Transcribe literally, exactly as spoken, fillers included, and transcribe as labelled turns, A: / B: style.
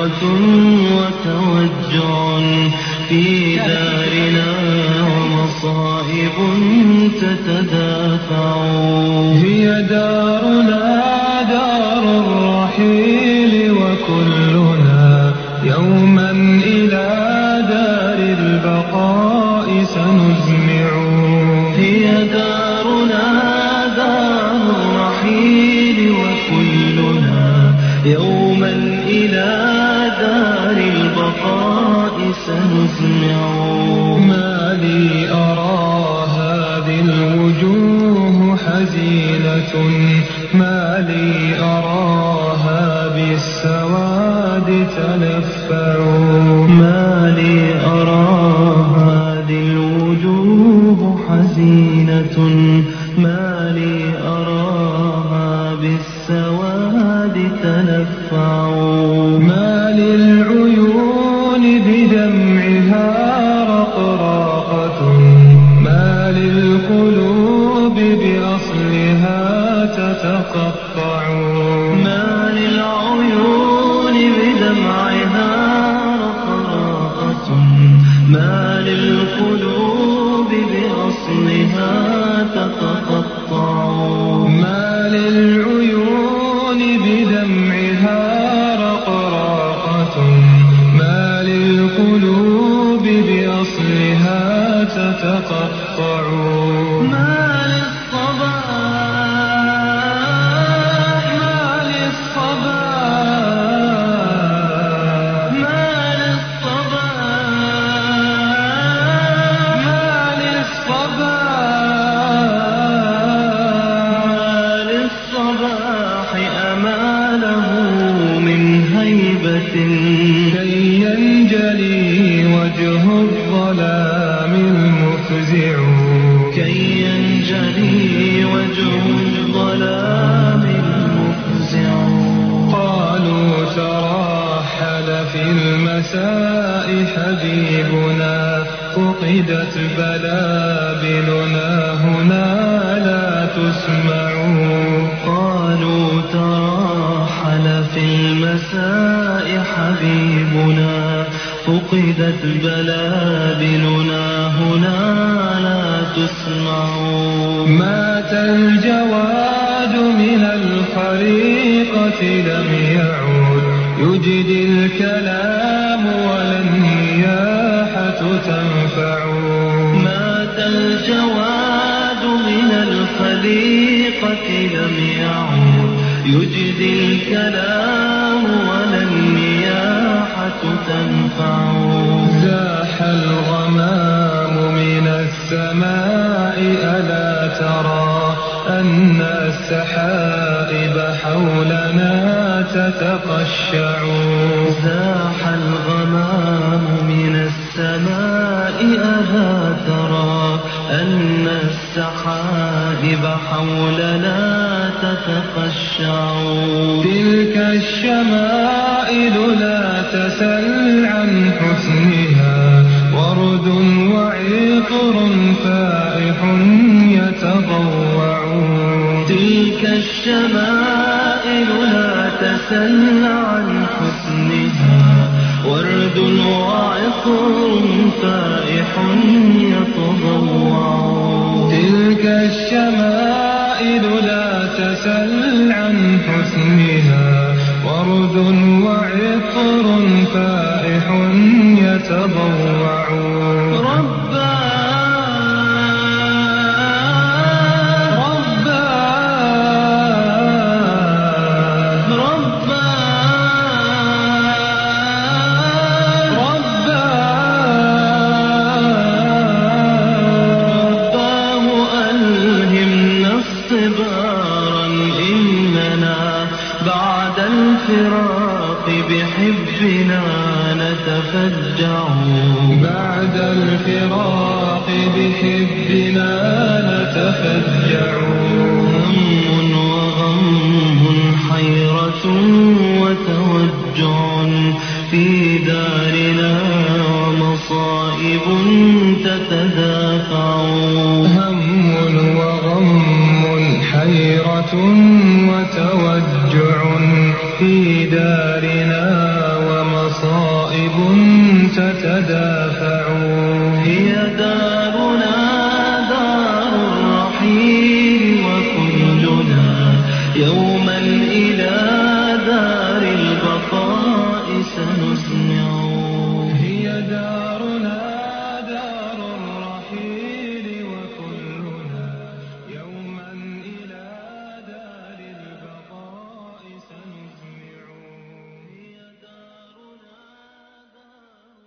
A: حيرة وتوجع في دارنا ومصائب تتدافع.
B: هي دارنا دار الرحيل وكلنا يوما إلى دار البقاء سنزمع.
A: هي دارنا دار الرحيل وكلنا يوما إلى دار البقاء سنزمع.
B: ما لي أرى هذه الوجوه حزينة، ما لي أراها بالسواد تلفع.
A: ما لي أرى هذه الوجوه حزينة، ما لي أراها بالسواد تلفع.
B: ما للعيون بدمعها رقراقة، ما للقلوب بأصلها تتقطع.
A: ما للعيون بدمعها رقراقة، ما للقلوب بأصلها تتقطع.
B: ما للعيون بدمعها رقراقة، ما للقلوب بأصلها تتقطع.
A: ما للصباح ما للصباح ما للصباح ما للصباح أماله من هيبة
B: كي ينجلي وجه الظلام المفزع.
A: كي ينجلي وجه الظلام المفزع.
B: قالوا تراحل في المساء حبيبنا، فقدت بلابلنا هنا لا تسمع.
A: قالوا تراحل في المساء حبيبنا، فقدت بلابلنا هنا لا تسمع.
B: مات الجواد من الخريقة لم يعود، يجدي الكلام ولا النياحة تنفع.
A: مات الجواد من الخليقة لم يعود، يجدي الكلام ولا النياحة تنفع.
B: زاح الغمام من السماء ألا ترى أن السحائب حولنا تتقشع.
A: زاح الغمام من السماء ألا ترى أن السحائب حولنا تتقشع.
B: تلك الشمائل لا تسل عن حسنها، ورد وعطر فائح يتضوع.
A: تلك الشمائل لا تسل عن حسنها، ورد وعطر فائح يتضوع.
B: تلك الشمائل لا تسل عن حسنها، ورد وعطر فائح يتضوع.
A: ربا ربا ربا رباه ألهمنا اصطبارا، إننا بعد الفراق بحبنا نتفجع.
B: بعد الفراق بحبنا نتفجع.
A: هم وغم حيرة وتوجع في دارنا ومصائب تتدافع.
B: هم وغم حيرة وتوجع في دارنا ومصائب
A: سنسمع